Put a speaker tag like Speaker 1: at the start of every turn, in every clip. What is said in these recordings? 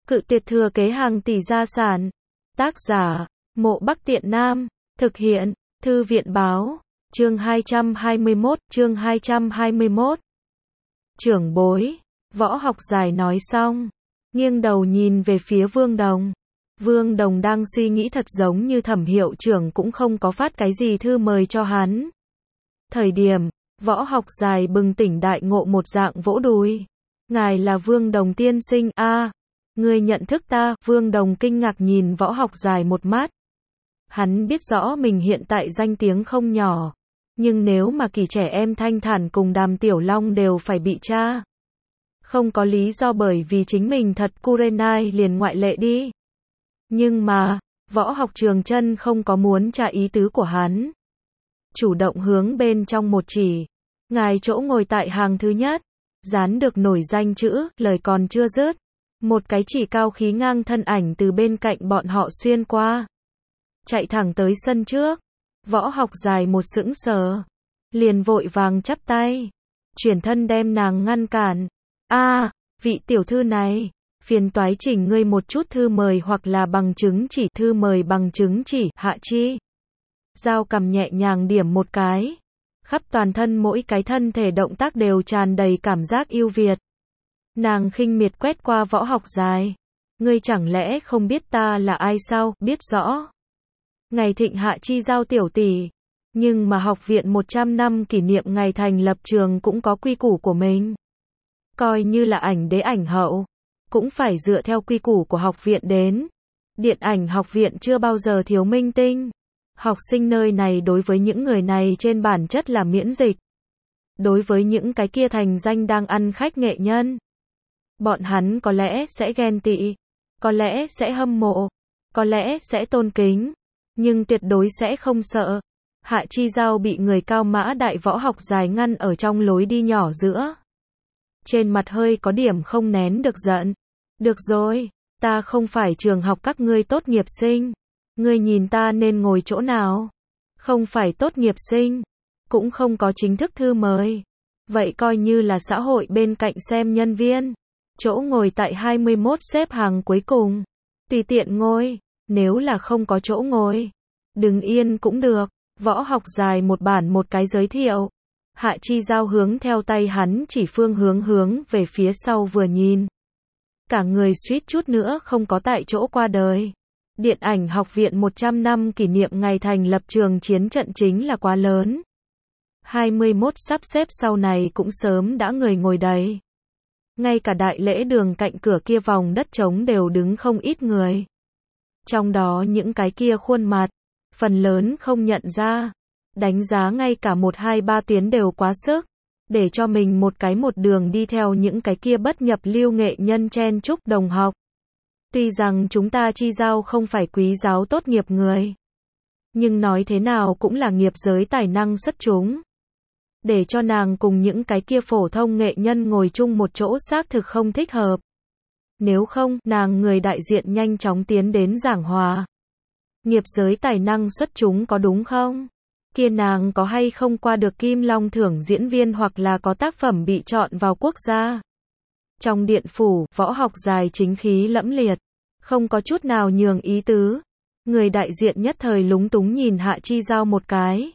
Speaker 1: Cự tuyệt thừa kế hàng tỷ gia sản. Tác giả, Mộ Bắc Tiện Nam. Thực hiện, Thư viện báo. Chương 221. Trưởng bối. Võ Học Dài nói xong, nghiêng đầu nhìn về phía Vương Đồng. Vương Đồng đang suy nghĩ, thật giống như Thẩm hiệu trưởng cũng không có phát cái gì thư mời cho hắn. Thời điểm, Võ Học Dài bừng tỉnh đại ngộ một dạng vỗ đùi. Ngài là Vương Đồng tiên sinh a? Ngươi nhận thức ta? Vương Đồng kinh ngạc nhìn Võ Học Dài một mắt. Hắn biết rõ mình hiện tại danh tiếng không nhỏ, nhưng nếu mà kỳ trẻ em Thanh Thản cùng Đàm Tiểu Long đều phải bị tra, không có lý do bởi vì chính mình thật Kurenai liền ngoại lệ đi. Nhưng mà, Võ Học Trường Chân không có muốn tra ý tứ của hắn. Chủ động hướng bên trong một chỉ. Ngài chỗ ngồi tại hàng thứ nhất. Dán được nổi danh chữ, lời còn chưa dứt. Một cái chỉ cao khí ngang thân ảnh từ bên cạnh bọn họ xuyên qua. Chạy thẳng tới sân trước. Võ Học Dài một sững sờ. Liền vội vàng chắp tay. Chuyển thân đem nàng ngăn cản. A, vị tiểu thư này, phiền toái chỉnh ngươi một chút thư mời hoặc là bằng chứng chỉ. Thư mời bằng chứng chỉ, Hạ Chi Giao cầm nhẹ nhàng điểm một cái. Khắp toàn thân mỗi cái thân thể động tác đều tràn đầy cảm giác yêu Việt. Nàng khinh miệt quét qua Võ Học Dài. Ngươi chẳng lẽ không biết ta là ai sao? Biết rõ. Ngày thịnh Hạ Chi Giao tiểu tỷ. Nhưng mà học viện 100 năm kỷ niệm ngày thành lập trường cũng có quy củ của mình. Coi như là ảnh đế ảnh hậu, cũng phải dựa theo quy củ của học viện đến. Điện ảnh học viện chưa bao giờ thiếu minh tinh. Học sinh nơi này đối với những người này trên bản chất là miễn dịch. Đối với những cái kia thành danh đang ăn khách nghệ nhân, bọn hắn có lẽ sẽ ghen tị, có lẽ sẽ hâm mộ, có lẽ sẽ tôn kính, nhưng tuyệt đối sẽ không sợ. Hạ Chi Giao bị người cao mã đại Võ Học Dài ngăn ở trong lối đi nhỏ giữa. Trên mặt hơi có điểm không nén được giận. Được rồi, ta không phải trường học các ngươi tốt nghiệp sinh. Ngươi nhìn ta nên ngồi chỗ nào? Không phải tốt nghiệp sinh, cũng không có chính thức thư mời. Vậy coi như là xã hội bên cạnh xem nhân viên. Chỗ ngồi tại 21 xếp hàng cuối cùng. Tùy tiện ngồi, nếu là không có chỗ ngồi, đứng yên cũng được. Võ Học Dài một bản một cái giới thiệu. Hạ Chi Giao hướng theo tay hắn chỉ phương hướng về phía sau vừa nhìn. Cả người suýt chút nữa không có tại chỗ qua đời. Điện ảnh học viện 100 năm kỷ niệm ngày thành lập trường chiến trận chính là quá lớn. 21 sắp xếp sau này cũng sớm đã người ngồi đầy. Ngay cả đại lễ đường cạnh cửa kia vòng đất trống đều đứng không ít người. Trong đó những cái kia khuôn mặt, phần lớn không nhận ra. Đánh giá ngay cả 1, 2, 3 tuyến đều quá sức. Để cho mình một đường đi theo những cái kia bất nhập lưu nghệ nhân chen chúc đồng học. Tuy rằng chúng ta Chi Giao không phải quý giáo tốt nghiệp người, nhưng nói thế nào cũng là nghiệp giới tài năng xuất chúng. Để cho nàng cùng những cái kia phổ thông nghệ nhân ngồi chung một chỗ xác thực không thích hợp. Nếu không, nàng người đại diện nhanh chóng tiến đến giảng hòa. Nghiệp giới tài năng xuất chúng có đúng không? Kia nàng có hay không qua được Kim Long thưởng diễn viên hoặc là có tác phẩm bị chọn vào quốc gia? Trong điện phủ, Võ Học Dài chính khí lẫm liệt, không có chút nào nhường ý tứ. Người đại diện nhất thời lúng túng nhìn Hạ Chi Giao một cái.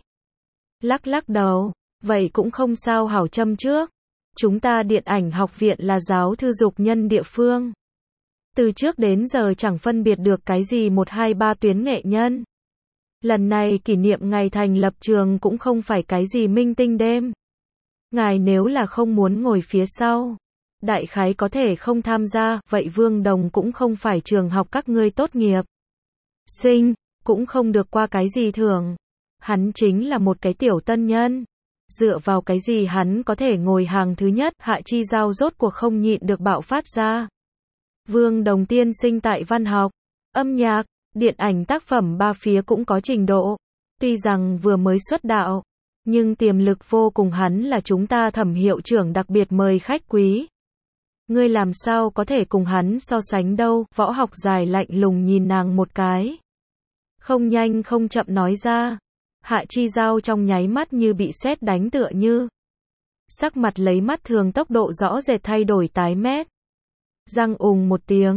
Speaker 1: Lắc đầu, vậy cũng không sao hảo châm trước. Chúng ta điện ảnh học viện là giáo thư dục nhân địa phương. Từ trước đến giờ chẳng phân biệt được cái gì 1, 2, 3 tuyến nghệ nhân. Lần này kỷ niệm ngày thành lập trường cũng không phải cái gì minh tinh đêm. Ngài nếu là không muốn ngồi phía sau, đại khái có thể không tham gia, vậy Vương Đồng cũng không phải trường học các ngươi tốt nghiệp sinh, cũng không được qua cái gì thưởng. Hắn chính là một cái tiểu tân nhân. Dựa vào cái gì hắn có thể ngồi hàng thứ nhất? Hạ Chi Giao rốt cuộc không nhịn được bạo phát ra. Vương Đồng tiên sinh tại văn học, âm nhạc, điện ảnh tác phẩm ba phía cũng có trình độ. Tuy rằng vừa mới xuất đạo, nhưng tiềm lực vô cùng, hắn là chúng ta Thẩm hiệu trưởng đặc biệt mời khách quý. Ngươi làm sao có thể cùng hắn so sánh đâu? Võ Học Dài lạnh lùng nhìn nàng một cái. Không nhanh không chậm nói ra. Hạ Chi Giao trong nháy mắt như bị sét đánh tựa như. Sắc mặt lấy mắt thường tốc độ rõ rệt thay đổi tái mét. Răng một tiếng,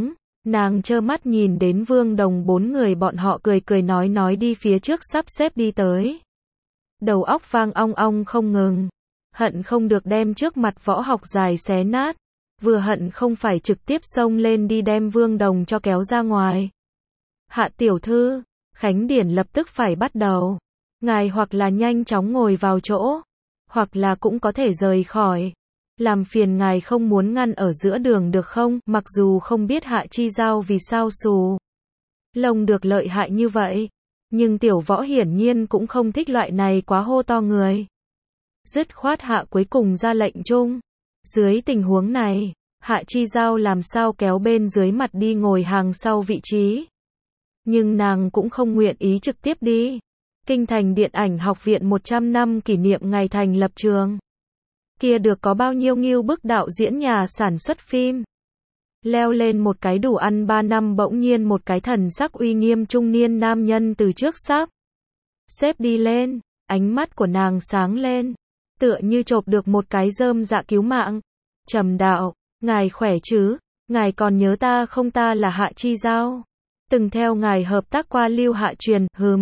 Speaker 1: Nàng trơ mắt nhìn đến Vương Đồng 4 người bọn họ cười cười nói đi phía trước sắp xếp đi tới. Đầu óc vang ong ong không ngừng. Hận không được đem trước mặt Võ Học Dài xé nát. Vừa hận không phải trực tiếp xông lên đi đem Vương Đồng cho kéo ra ngoài. Hạ tiểu thư, khánh điển lập tức phải bắt đầu. Ngài hoặc là nhanh chóng ngồi vào chỗ, hoặc là cũng có thể rời khỏi. Làm phiền ngài không muốn ngăn ở giữa đường được không? Mặc dù không biết Hạ Chi Giao vì sao xù lông được lợi hại như vậy, nhưng tiểu võ hiển nhiên cũng không thích loại này quá hô to người. Dứt khoát Hạ cuối cùng ra lệnh chung. Dưới tình huống này, Hạ Chi Giao làm sao kéo bên dưới mặt đi ngồi hàng sau vị trí. Nhưng nàng cũng không nguyện ý trực tiếp đi. Kinh thành điện ảnh học viện 100 năm kỷ niệm ngày thành lập trường. Kia được có bao nhiêu nghiêu bức đạo diễn nhà sản xuất phim. Leo lên một cái đủ ăn 3 năm bỗng nhiên một cái thần sắc uy nghiêm trung niên nam nhân từ trước sắp xếp đi lên, ánh mắt của nàng sáng lên, tựa như chộp được một cái rơm dạ cứu mạng. Trầm đạo, ngài khỏe chứ, ngài còn nhớ ta không? Ta là Hạ Chi Giao, từng theo ngài hợp tác qua Lưu Hạ Truyền.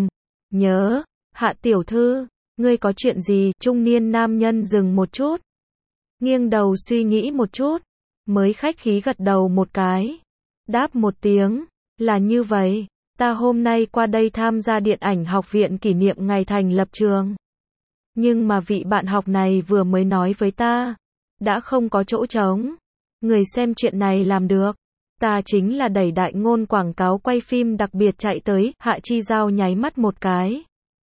Speaker 1: Nhớ. Hạ tiểu thư, ngươi có chuyện gì? Trung niên nam nhân dừng một chút, nghiêng đầu suy nghĩ một chút, mới khách khí gật đầu một cái, đáp một tiếng, là như vậy, ta hôm nay qua đây tham gia điện ảnh học viện kỷ niệm ngày thành lập trường. Nhưng mà vị bạn học này vừa mới nói với ta, đã không có chỗ trống. Người xem chuyện này làm được. Ta chính là đẩy đại ngôn quảng cáo quay phim đặc biệt chạy tới. Hạ Chi Giao nháy mắt một cái,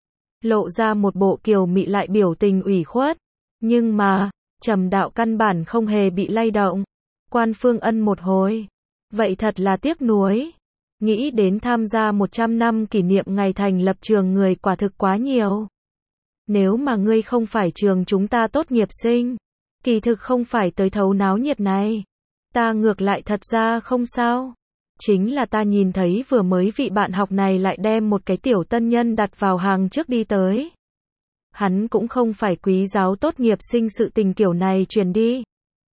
Speaker 1: lộ ra một bộ kiều mị lại biểu tình ủy khuất. Nhưng mà, Trầm đạo căn bản không hề bị lay động. Quan Phương Ân một hồi. Vậy thật là tiếc nuối. Nghĩ đến tham gia 100 năm kỷ niệm ngày thành lập trường người quả thực quá nhiều. Nếu mà ngươi không phải trường chúng ta tốt nghiệp sinh, kỳ thực không phải tới thấu náo nhiệt này. Ta ngược lại thật ra không sao. Chính là ta nhìn thấy vừa mới vị bạn học này lại đem một cái tiểu tân nhân đặt vào hàng trước đi tới. Hắn cũng không phải quý giáo tốt nghiệp sinh, sự tình kiểu này truyền đi.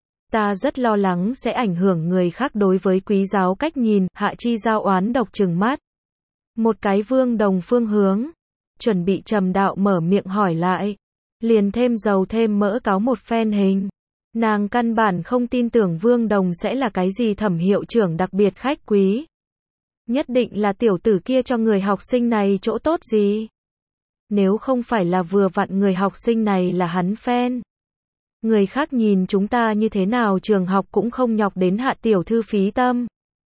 Speaker 1: Ta rất lo lắng sẽ ảnh hưởng người khác đối với quý giáo cách nhìn. Hạ Chi Giao oán độc trừng mắt. Một cái Vương Đồng phương hướng. Chuẩn bị Trầm đạo mở miệng hỏi lại. Liền thêm dầu thêm mỡ cáo một phen hình. Nàng căn bản không tin tưởng Vương Đồng sẽ là cái gì thẩm hiệu trưởng đặc biệt khách quý. Nhất định là tiểu tử kia cho người học sinh này chỗ tốt gì. Nếu không phải là vừa vặn người học sinh này là hắn fan. Người khác nhìn chúng ta như thế nào trường học cũng không nhọc đến Hạ tiểu thư phí tâm.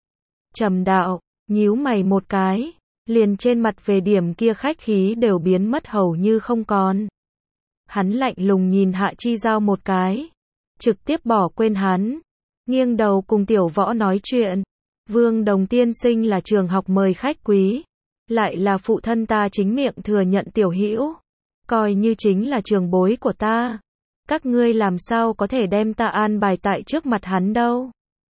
Speaker 1: Trầm đạo, nhíu mày một cái, liền trên mặt về điểm kia khách khí đều biến mất hầu như không còn. Hắn lạnh lùng nhìn Hạ Chi Giao một cái, trực tiếp bỏ quên hắn, nghiêng đầu cùng tiểu võ nói chuyện. Vương Đồng tiên sinh là trường học mời khách quý, lại là phụ thân ta chính miệng thừa nhận tiểu hữu, coi như chính là trường bối của ta. Các ngươi làm sao có thể đem ta an bài tại trước mặt hắn đâu?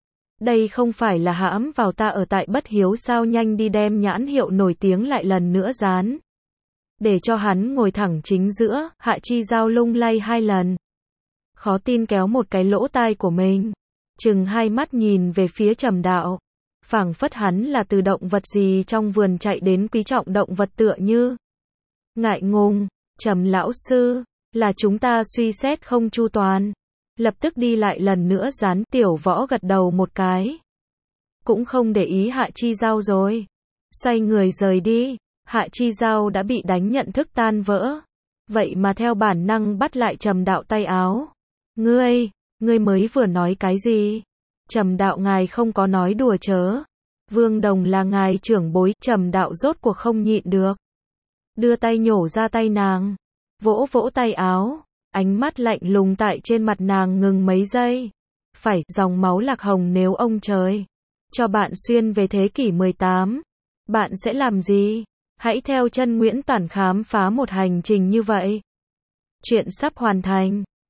Speaker 1: Đây không phải là hãm vào ta ở tại bất hiếu sao? Nhanh đi đem nhãn hiệu nổi tiếng lại lần nữa dán, để cho hắn ngồi thẳng chính giữa. Hạ Chi Giao lung lay 2 lần, khó tin kéo một cái lỗ tai của mình, chừng hai mắt nhìn về phía Trầm đạo, phảng phất hắn là từ động vật gì trong vườn chạy đến quý trọng động vật tựa như. Ngại ngùng, Trầm lão sư, là chúng ta suy xét không chu toàn. Lập tức đi lại lần nữa dán. Tiểu võ gật đầu một cái, cũng không để ý Hạ Chi Giao rồi, xoay người rời đi. Hạ Chi Giao đã bị đánh nhận thức tan vỡ, vậy mà theo bản năng bắt lại Trầm đạo tay áo. Ngươi mới vừa nói cái gì? Trầm đạo, ngài không có nói đùa chớ. Vương Đồng là ngài trưởng bối. Trầm đạo rốt cuộc không nhịn được, đưa tay nhổ ra tay nàng, vỗ vỗ tay áo, ánh mắt lạnh lùng tại trên mặt nàng ngừng mấy giây. Phải, dòng máu lạc hồng, nếu ông trời cho bạn xuyên về thế kỷ 18, bạn sẽ làm gì? Hãy theo chân Nguyễn Toản khám phá một hành trình như vậy. Chuyện sắp hoàn thành.